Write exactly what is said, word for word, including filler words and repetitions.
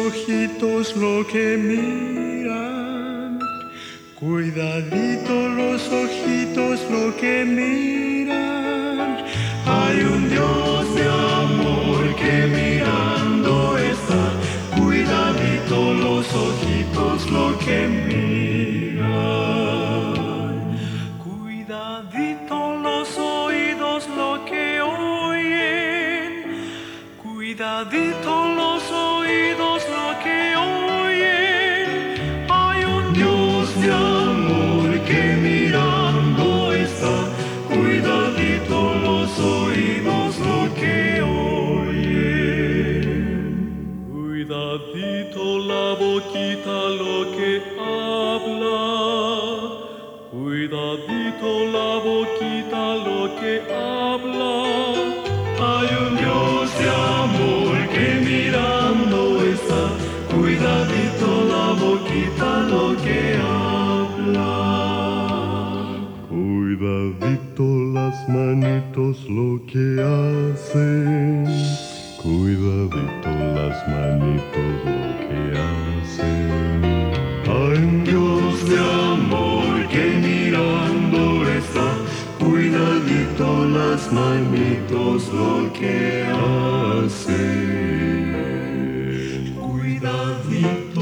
ojitos lo que miran, cuidadito los ojitos lo que miran. Hay un Dios de amor que mirando está, cuidadito los ojitos lo que miran. Cuidadito los oídos lo que oyen, cuidadito los oídos lo que oyen. Hay un Dios de amor que mirando está, cuidadito los oídos lo que oyen. Cuidadito la boquita lo que habla, cuidadito la boquita lo que habla. Hay un Dios de amor que mirando está, cuidadito la boquita lo que habla. Cuidadito las manitos lo que hacen, cuidadito las manitos lo que hacen. Hay un Dios de amor que mirando está, cuidadito las manitos lo que hacen. Cuidadito